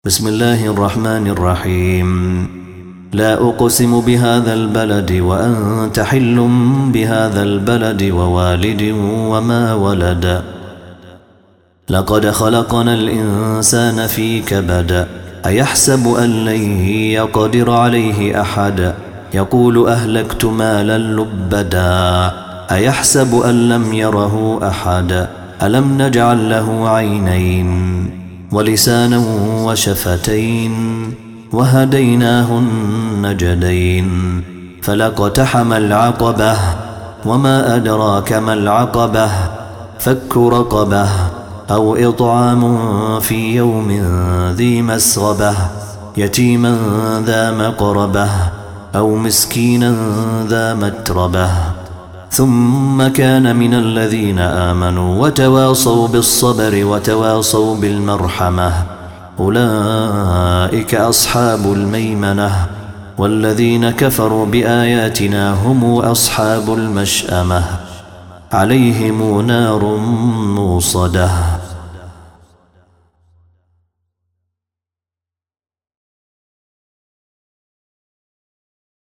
بسم الله الرحمن الرحيم. لا أقسم بهذا البلد وأنت حل بهذا البلد ووالد وما ولد. لقد خلقنا الإنسان في كبد. أيحسب أن لن يقدر عليه أحد. يقول أهلكت مالا لبدا. أيحسب أن لم يره أحد. ألم نجعل له عينين ولسانا وشفتين وهديناه النجدين. فلاقتحم العقبة وما أدراك ما العقبة. فك رقبة أو إطعام في يوم ذي مسغبة. يتيما ذا مقربة أو مسكينا ذا متربة. ثم كان من الذين آمنوا وتواصوا بالصبر وتواصوا بالمرحمة. أولئك أصحاب الميمنة. والذين كفروا بآياتنا هم أصحاب المشأمة. عليهم نار موصدة.